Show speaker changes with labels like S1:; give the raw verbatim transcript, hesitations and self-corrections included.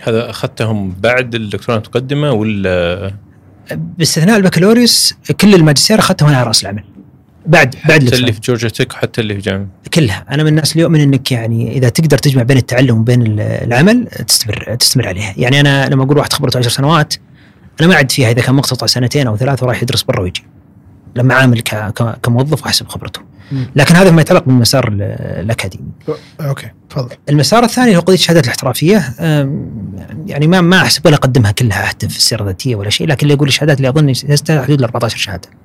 S1: هذا أخذتهم بعد الدكتوراه المتقدمة ولا؟
S2: باستثناء البكالوريوس كل الماجستير أخذته وأنا على رأس العمل بعد بعد
S1: حتى اللي في جورجيا تك حتى اللي في جامعة
S2: كلها. أنا من الناس اللي يؤمن إنك يعني إذا تقدر تجمع بين التعلم وبين العمل تستمر تستمر عليها. يعني أنا لما أقول واحد خبرته عشر سنوات أنا ما أعد فيها إذا كان مقتطع سنتين أو ثلاث وراح يدرس برا ويجي لما عامل كموظف وحسب خبرته. لكن هذا ما يتعلق بالمسار الأكاديمي.
S3: أوكي تفضل.
S2: المسار الثاني هو قضية الشهادات الاحترافية. يعني ما ما أحسب ولا أقدمها كلها أهدف في السيرة الذاتية ولا شيء، لكن اللي يقول الشهادات اللي أظن يستاهل حدود أربعة عشر شهادة.